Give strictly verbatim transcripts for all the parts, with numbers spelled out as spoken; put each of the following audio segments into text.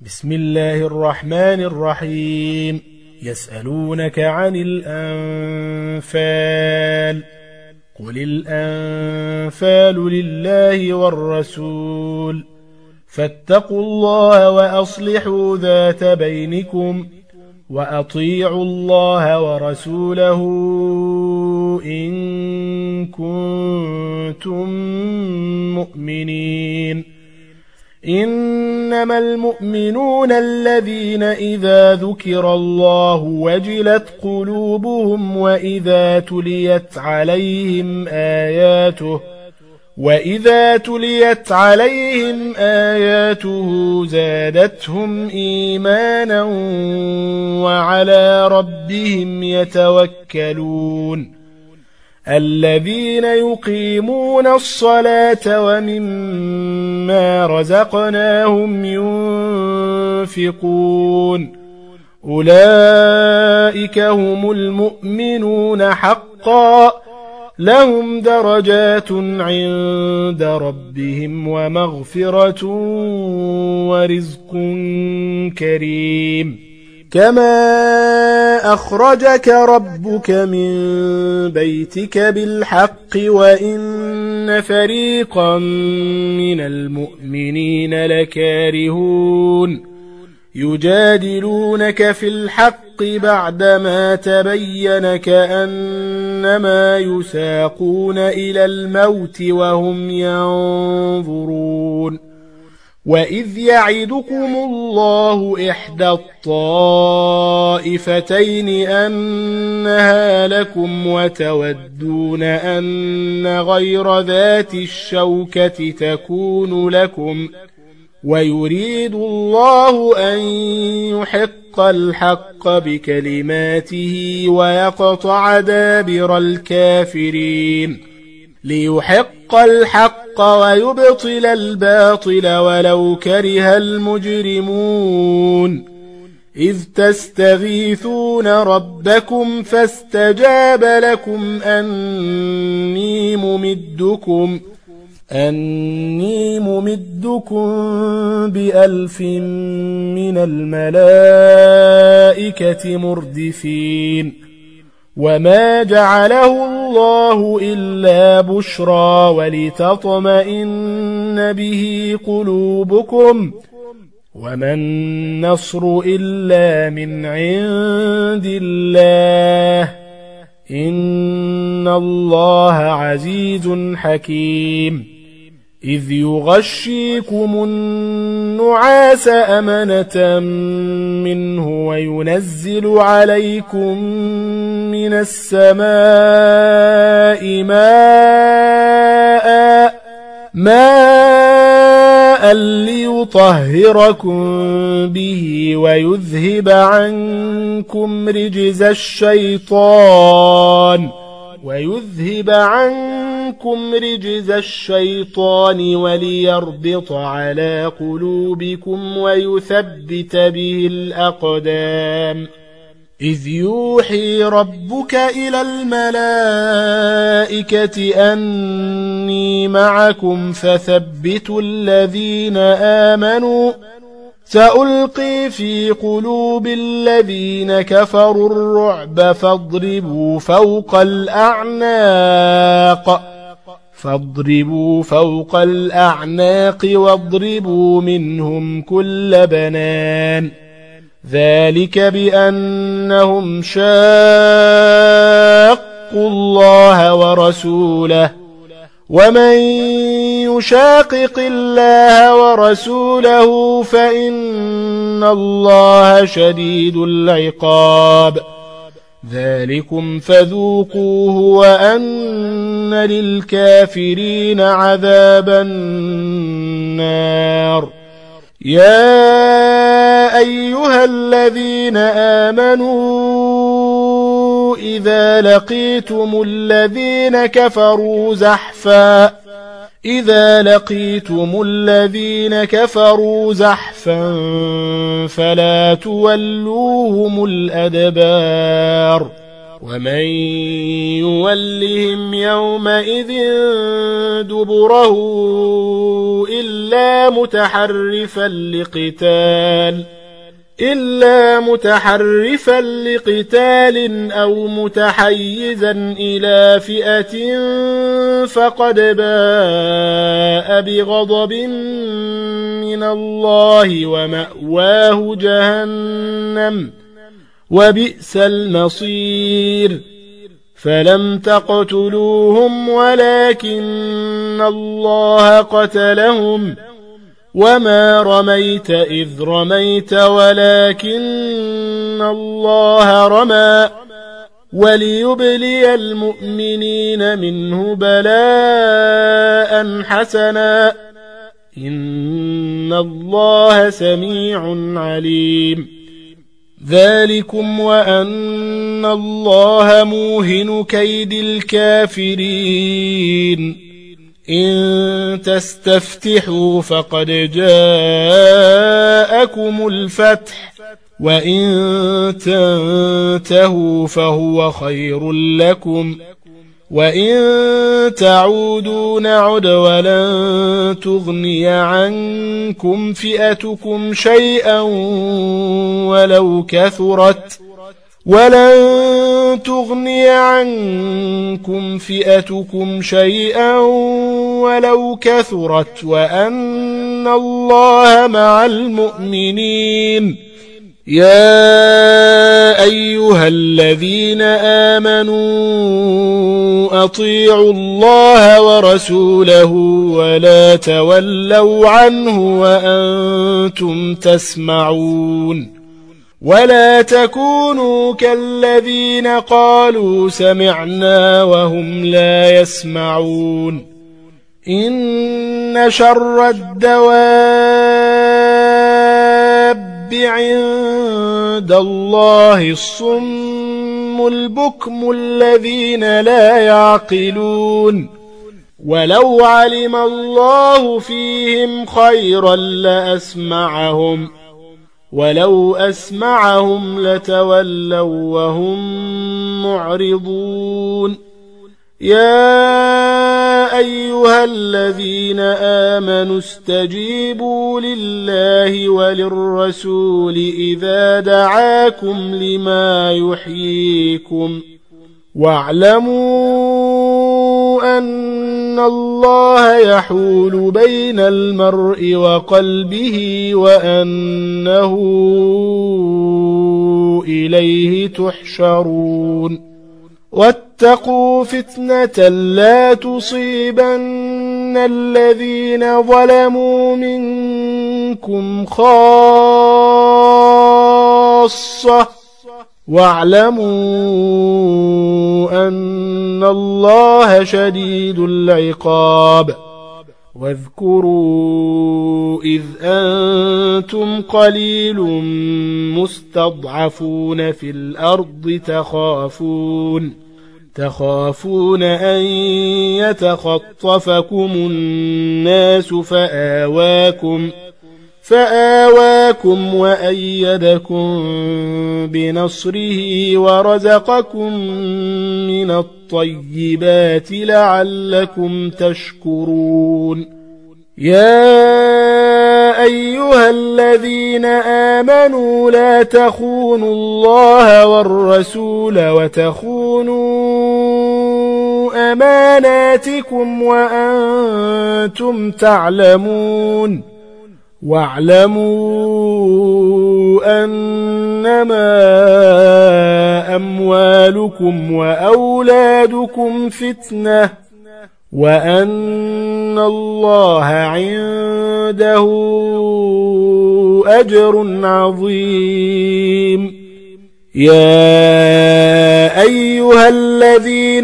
بسم الله الرحمن الرحيم. يسألونك عن الأنفال، قل الأنفال لله والرسول، فاتقوا الله وأصلحوا ذات بينكم، وأطيعوا الله ورسوله إن كنتم مؤمنين. إنما المؤمنون الذين إذا ذكر الله وجلت قلوبهم وإذا تليت عليهم آياته وإذا تليت عليهم آياته زادتهم إيمانا وعلى ربهم يتوكلون. الذين يقيمون الصلاة ومما رزقناهم ينفقون، أولئك هم المؤمنون حقا، لهم درجات عند ربهم ومغفرة ورزق كريم. كما أخرجك ربك من بيتك بالحق وإن فريقا من المؤمنين لكارهون، يجادلونك في الحق بعدما تبين كأنما يساقون إلى الموت وهم ينظرون. وإذ يعدكم الله إحدى الطائفتين أنها لكم وتودون أن غير ذات الشوكة تكون لكم، ويريد الله أن يحق الحق بكلماته ويقطع دابر الكافرين، ليحق الحق ويبطل الباطل ولو كره المجرمون. إذ تستغيثون ربكم فاستجاب لكم أني ممدكم أني ممدكم بألف من الملائكة مردفين. وما جعله الله إلا بشرى ولتطمئن به قلوبكم، وما النصر إلا من عند الله، إن الله عزيز حكيم. إذ يغشيكم النعاس أمنة منه وينزل عليكم من السماء ماء ماء ليطهركم به ويذهب عنكم رجز الشيطان ويذهب عنكم رجز الشيطان وليربط على قلوبكم ويثبت به الأقدام. إذ يوحي ربك إلى الملائكة أني معكم فثبتوا الذين آمنوا، سألقي في قلوب الذين كفروا الرعب فاضربوا فوق الأعناق فاضربوا فوق الأعناق واضربوا منهم كل بنان، ذلك بأنهم شاقوا الله ورسوله، ومن يشاقق الله ورسوله فإن الله شديد العقاب. ذلكم فذوقوه وأن للكافرين عذاب النار. يا أيها الذين آمنوا إذا لقيتم الذين كفروا زحفا إذا لقيتم الذين كفروا زحفا فلا تولوهم الأدبار، ومن يولهم يومئذ دبره إلا متحرفا لقتال إلا متحرفا لقتال أو متحيزا إلى فئة فقد باء بغضب من الله ومأواه جهنم وبئس المصير فلم تقتلوهم ولكن الله قتلهم وما رميت إذ رميت ولكن الله رمى وليبلي المؤمنين منه بلاء حسنا إن الله سميع عليم ذلكم وأن الله موهن كيد الكافرين إن تستفتحوا فقد جاءكم الفتح وإن تنتهوا فهو خير لكم وإن تعودوا نعد ولن تغني عنكم فئتكم شيئا ولو كثرت ولن تغني عنكم فئتكم شيئا ولو كثرت وأن الله مع المؤمنين يا أيها الذين آمنوا أطيعوا الله ورسوله ولا تولوا عنه وأنتم تسمعون ولا تكونوا كالذين قالوا سمعنا وهم لا يسمعون إن شر الدواب عند الله الصم البكم الذين لا يعقلون ولو علم الله فيهم خيرا لأسمعهم ولو أسمعهم لتولوا وهم معرضون يا أيها الذين آمنوا استجيبوا لله وللرسول إذا دعاكم لما يحييكم واعلموا أن الله يحول بين المرء وقلبه وأنه إليه تحشرون واتقوا فتنة لا تصيبن الذين ظلموا منكم خاصة واعلموا أن الله شديد العقاب واذكروا إذ أنتم قليل مستضعفون في الأرض تخافون تخافون أن يتخطفكم الناس فآواكم فآواكم وأيدكم بنصره ورزقكم من الطيبات لعلكم تشكرون يا أيها الذين آمنوا لا تخونوا الله والرسول وتخونوا أماناتكم وأنتم تعلمون واعلموا أنما أموالكم وأولادكم فتنة وأن الله عنده أجر عظيم يا أيها الذين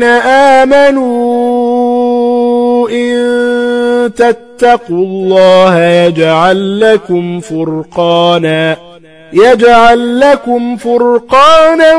آمنوا إن تتقوا الله يجعل لكم فرقانا يجعل لكم فرقانا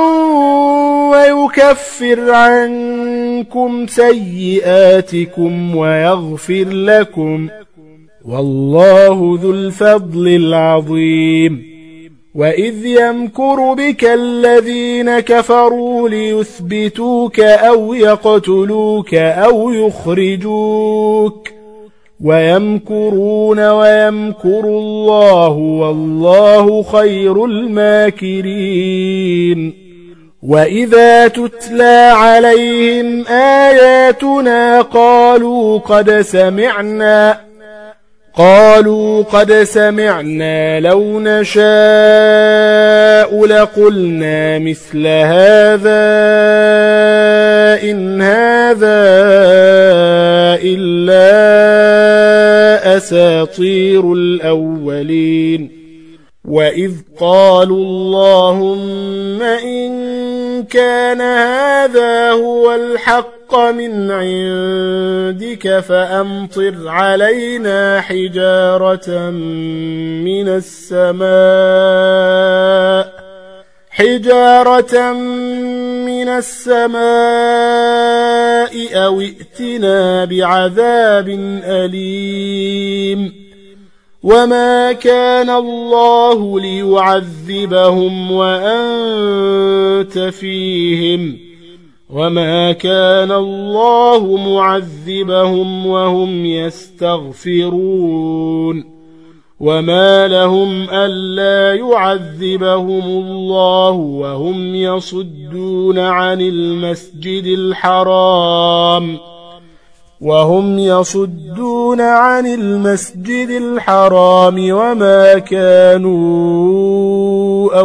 ويكفر عنكم سيئاتكم ويغفر لكم والله ذو الفضل العظيم وإذ يمكر بك الذين كفروا ليثبتوك أو يقتلوك أو يخرجوك ويمكرون ويمكر الله والله خير الماكرين وإذا تتلى عليهم آياتنا قالوا قد سمعنا قالوا قد سمعنا لو نشاء لقلنا مثل هذا إن هذا إلا أساطير الأولين وإذ قالوا اللهم إن كان هذا هو الحق من عندك فأمطر علينا حجارة من السماء حجارة من السماء أو ائتنا بعذاب أليم وما كان الله ليعذبهم وأنت فيهم وما كان الله معذبهم وهم يستغفرون وما لهم ألا يعذبهم الله وهم يصدون عن المسجد الحرام وهم يصدون عن المسجد الحرام وما كانوا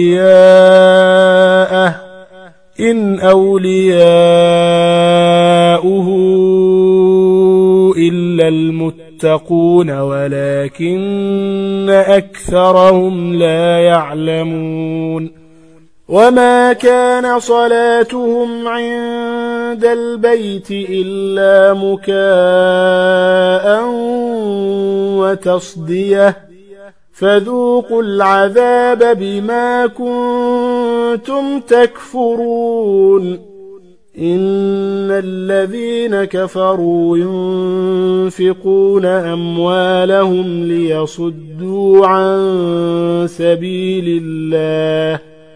أولياءه إن أولياؤه إلا المتقون ولكن أكثرهم لا يعلمون وما كان صلاتهم عند البيت إلا مكاء وتصدية فذوقوا العذاب بما كنتم تكفرون إن الذين كفروا ينفقون أموالهم ليصدوا عن سبيل الله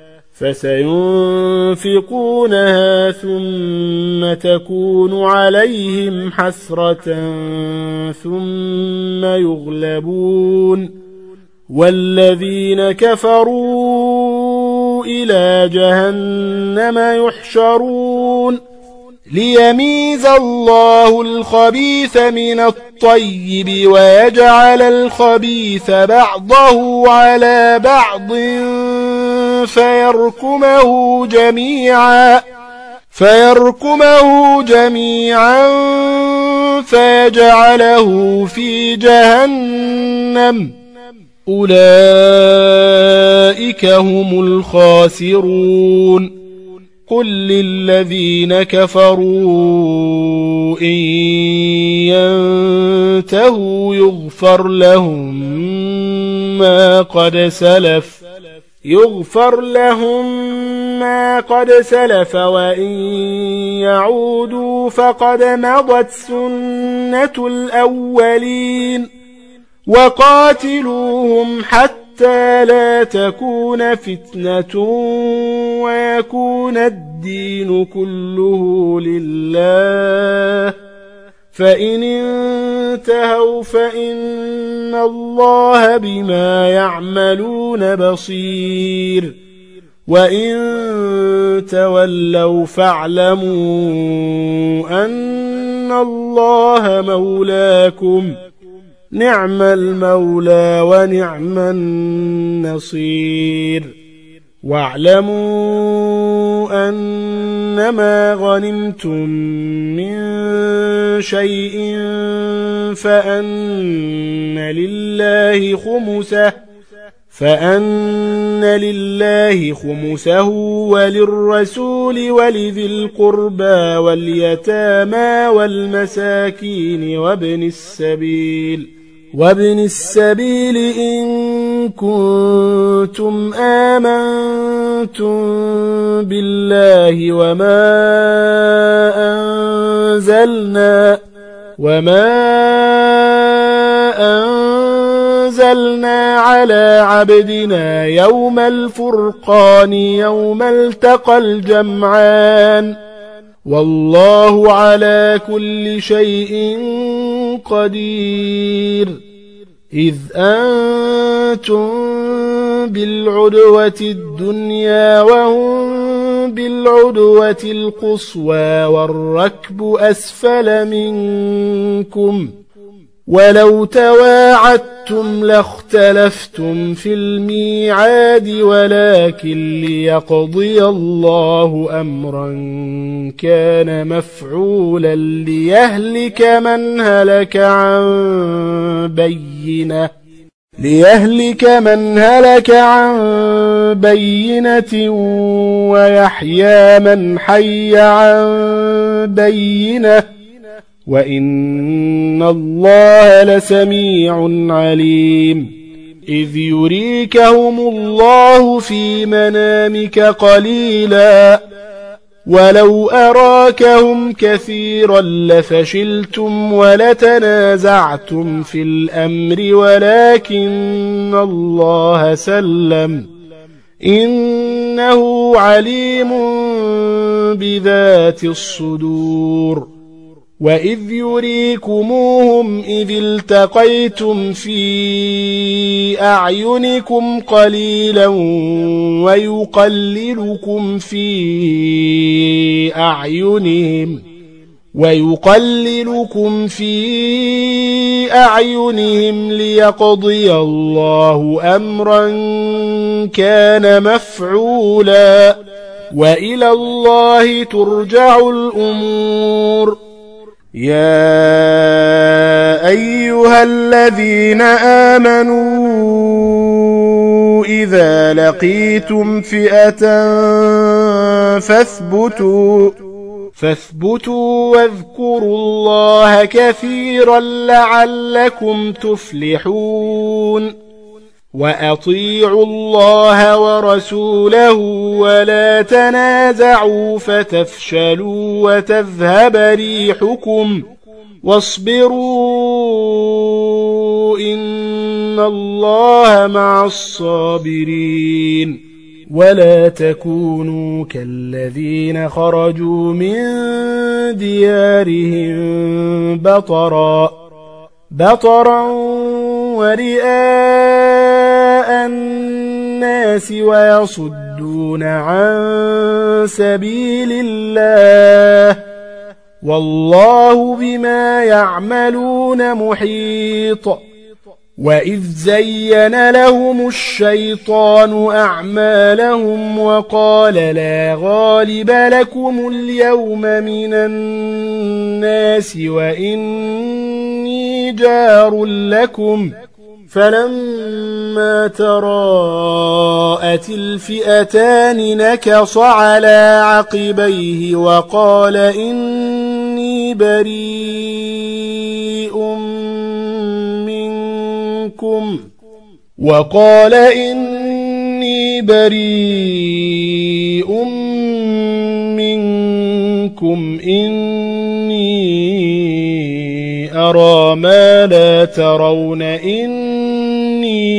فسينفقونها ثم تكون عليهم حسرة ثم يغلبون والذين كفروا إلى جهنم يحشرون ليميز الله الخبيث من الطيب ويجعل الخبيث بعضه على بعض فيركمه جميعا فيركمه جميعا فيجعله في جهنم أولئك هم الخاسرون قل للذين كفروا إن ينتهوا يغفر لهم ما قد سلف يغفر لهم ما قد سلف وإن يعودوا فقد مضت سنة الأولين وقاتلوهم حتى لا تكون فتنة ويكون الدين كله لله فإن انتهوا فإن الله بما يعملون بصير وإن تولوا فاعلموا أن الله مولاكم نعم المولى ونعم النصير واعلموا أنما غنمتم من شيء فأن لله خمسه فأن لله خمسه وللرسول ولذي القربى واليتامى والمساكين وابن السبيل وابن السبيل إن كنتم آمنتم بالله وما أنزلنا وما أنزلنا على على عبدنا يوم الفرقان يوم التقى الجمعان والله على كل شيء قدير. إذ أنتم بالعدوة الدنيا وهم بالعدوة القصوى والركب أسفل منكم ولو تواعدتم لاختلفتم في الميعاد ولكن ليقضي الله أمرا كان مفعولا ليهلك من هلك عن بينة ليهلك من هلك عن بينة ويحيى من حي عن بينة وإن الله لسميع عليم. إذ يريكهم الله في منامك قليلا ولو أراكهم كثيرا لفشلتم ولتنازعتم في الأمر ولكن الله سلم إنه عليم بذات الصدور. وإذ يريكموهم إذ التقيتم في أعينكم قليلا ويقللكم في أعينهم ويقللكم في أعينهم ليقضي الله أمرا كان مفعولا وإلى الله ترجع الأمور. يا أيها الذين آمنوا إذا لقيتم فئة فاثبتوا فاثبتوا واذكروا الله كثيرا لعلكم تفلحون. وأطيعوا الله ورسوله ولا تنازعوا فتفشلوا وتذهب ريحكم واصبروا إن الله مع الصابرين. ولا تكونوا كالذين خرجوا من ديارهم بطرا بطرا ورئاء الناس ويصدون عن سبيل الله والله بما يعملون محيط. وإذ زين لهم الشيطان أعمالهم وقال لا غالب لكم اليوم من الناس وإني جار لكم فلما تراءت الفئتان نكص على عقبيه وقال إني بريء منكم وقال إني بريء منكم إني أرى ما لا ترون إني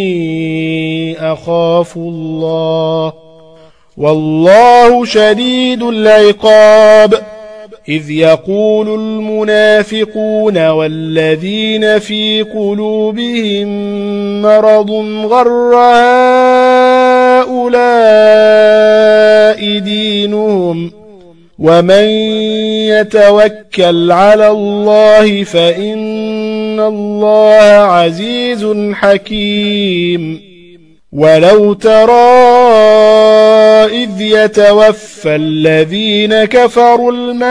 أخاف الله والله شديد العقاب. إذ يقول المنافقون والذين في قلوبهم مرض غر هؤلاء دينهم ومن يتوكل على الله فإن الله عزيز حكيم. ولو ترى إذ يتوفى الذين كفروا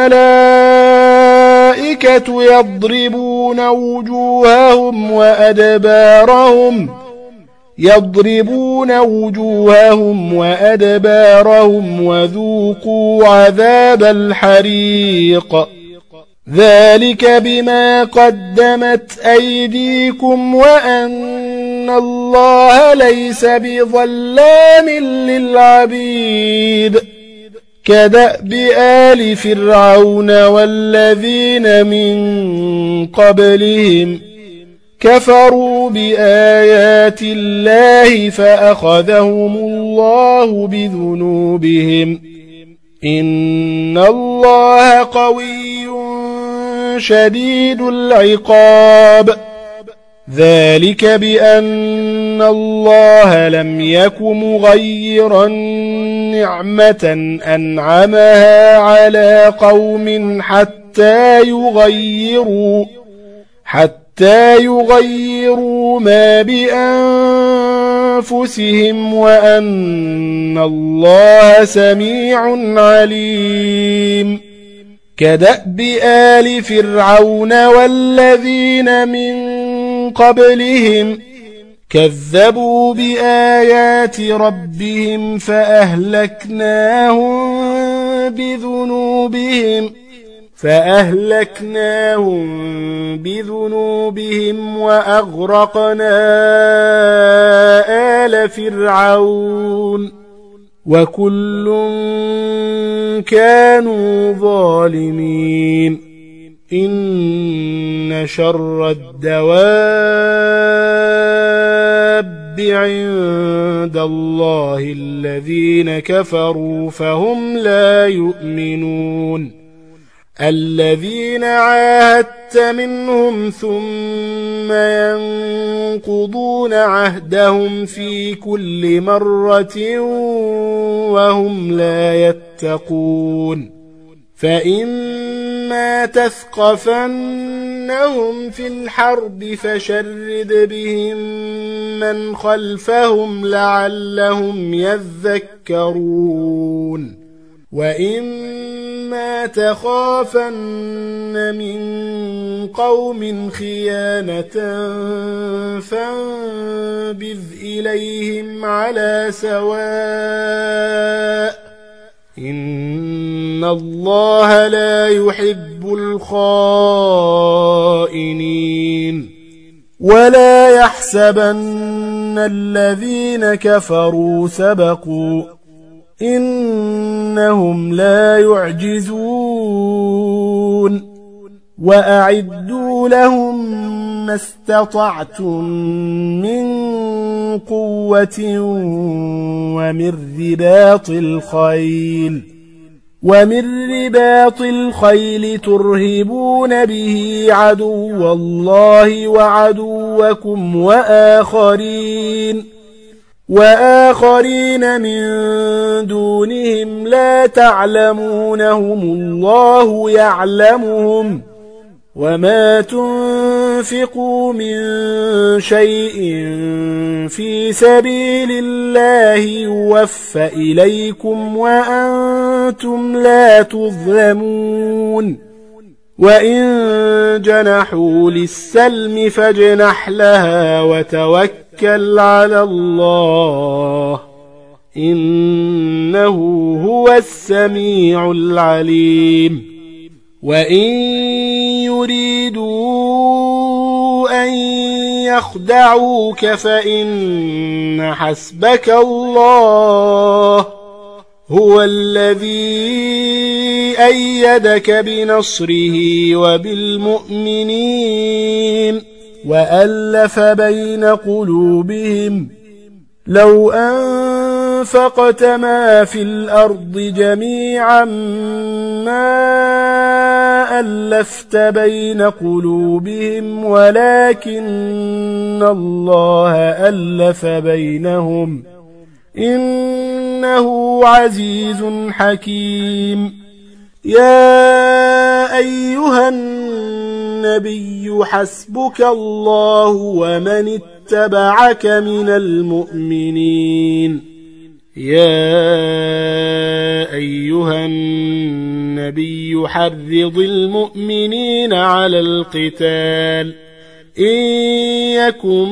الملائكة يضربون وجوههم وأدبارهم يضربون وجوههم وأدبارهم وذوقوا عذاب الحريق ذلك بما قدمت أيديكم وأن الله ليس بظلام للعبيد. كدأب آل فرعون والذين من قبلهم كفروا بآيات الله فأخذهم الله بذنوبهم إن الله قوي شديد العقاب ذلك بأن الله لم يك مغيرا نعمة أنعمها على قوم حتى يغيروا حتى يغيروا ما بأنفسهم وأن الله سميع عليم كدأب آل فرعون والذين من قبلهم كذبوا بآيات ربهم فأهلكناهم بذنوبهم فأهلكناهم بذنوبهم وأغرقنا آل فرعون وكل كانوا ظالمين إن شر الدواب عند الله الذين كفروا فهم لا يؤمنون الذين عاهدت منهم ثم ينقضون عهدهم في كل مرة وهم لا يتقون فإما تثقفنهم في الحرب فشرد بهم من خلفهم لعلهم يذكرون وإما تخافن من قوم خيانة فانبذ إليهم على سواء إن الله لا يحب الخائنين ولا يحسبن الذين كفروا سبقوا إنهم لا يعجزون وأعدوا لهم ما استطعتم من قوة ومن رباط الخيل ومن رباط الخيل ترهبون به عدو الله وعدوكم وآخرين وآخرين من دونهم لا تعلمونهم الله يعلمهم وما تنفقوا من شيء في سبيل الله يوفى إليكم وأنتم لا تظلمون وإن جنحوا للسلم فاجنح لها وتوكل على الله إنه هو السميع العليم وإن يريدوا أن يخدعوك فإن حسبك الله هو الذي أيدك بنصره وبالمؤمنين وألف بين قلوبهم لو أنفقت ما في الأرض جميعا ما ألفت بين قلوبهم ولكن الله ألف بينهم إنه عزيز حكيم يا أيها النبي حسبك الله ومن اتبعك من المؤمنين يا أيها النبي حرض المؤمنين على القتال إن يكن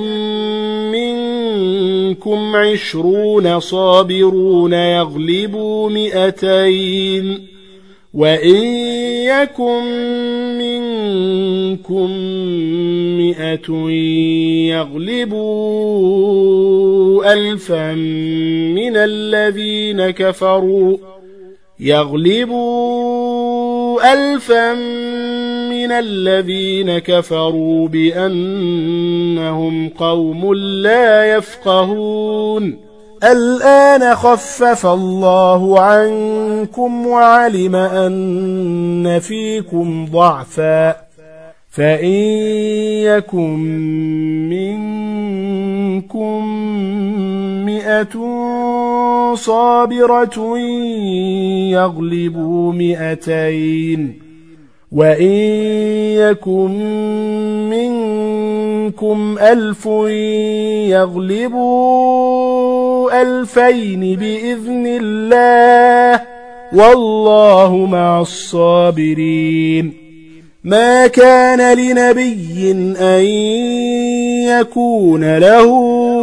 منكم عشرون صابرون يغلبوا مئتين وإن يكن منكم مئة يغلبوا ألفا من الذين كفروا يغلبوا ألفا من من الذين كفروا بأنهم قوم لا يفقهون الآن خفف الله عنكم وعلم أن فيكم ضعفا فإن يكن منكم مئة صابرة يغلبوا مئتين وإن يكن منكم ألف يغلبوا ألفين بإذن الله والله مع الصابرين ما كان لنبي أن يكون له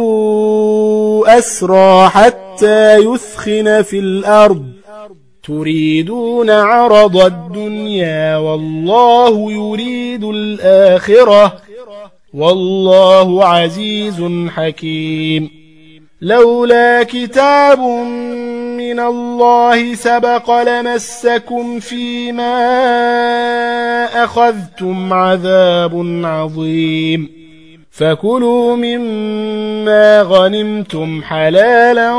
أسرى حتى يثخن في الأرض تريدون عرض الدنيا والله يريد الآخرة والله عزيز حكيم لولا كتاب من الله سبق لمسكم فيما أخذتم عذاب عظيم فكلوا مما غنمتم حلالا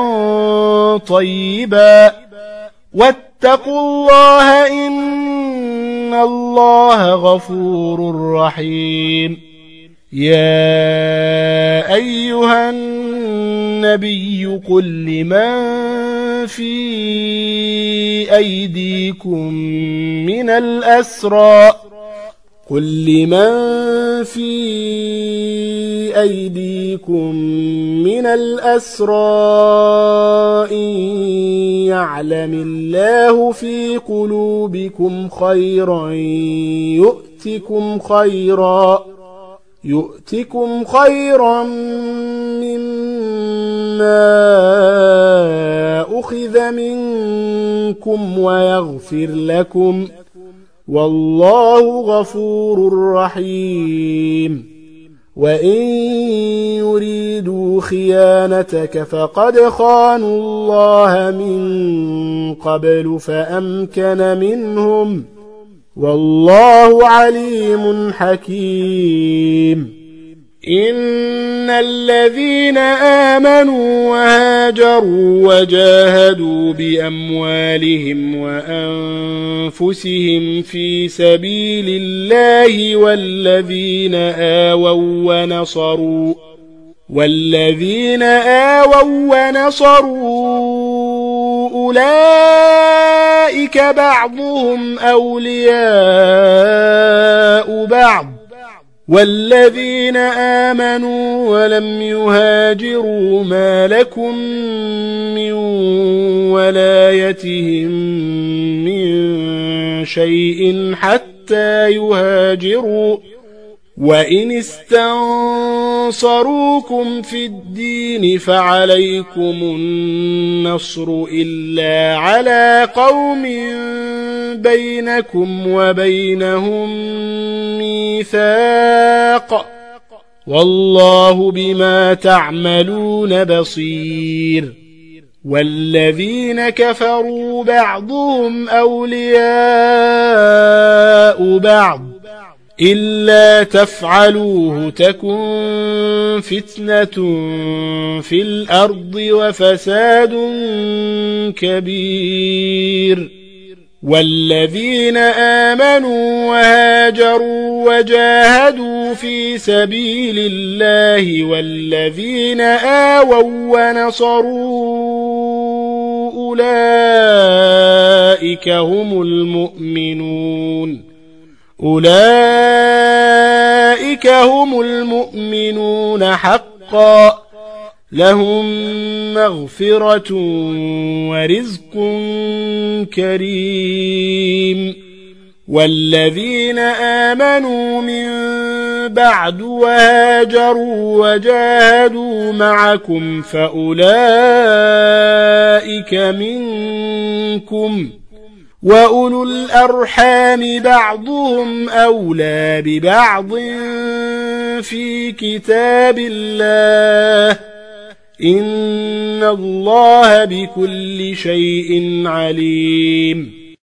طيبا واتقوا الله إن الله غفور رحيم يا أيها النبي قل لمن في أيديكم من الأسرى قل لمن في أيديكم من الأسرى إن يعلم الله في قلوبكم خيرا يؤتكم خيرا يؤتكم خيرا مما أخذ منكم ويغفر لكم والله غفور رحيم وإن يريدوا خيانتك فقد خانوا الله من قبل فأمكن منهم والله عليم حكيم إن الذين آمنوا وهاجروا وجاهدوا بأموالهم وأنفسهم في سبيل الله والذين آووا ونصروا والذين آووا ونصروا أولئك بعضهم أولياء بعض والذين آمنوا ولم يهاجروا ما لكم من ولايتهم من شيء حتى يهاجروا وإن استنصروكم في الدين فعليكم النصر إلا على قوم بينكم وبينهم ميثاق والله بما تعملون بصير والذين كفروا بعضهم أولياء بعض إلا تفعلوه تكن فتنة في الأرض وفساد كبير والذين آمنوا وهاجروا وجاهدوا في سبيل الله والذين آووا ونصروا أولئك هم المؤمنون أولئك هم المؤمنون حقا لهم مغفرة ورزق كريم والذين آمنوا من بعد وهاجروا وجاهدوا معكم فأولئك منكم وأولو الأرحام بعضهم أولى ببعض في كتاب الله إن الله بكل شيء عليم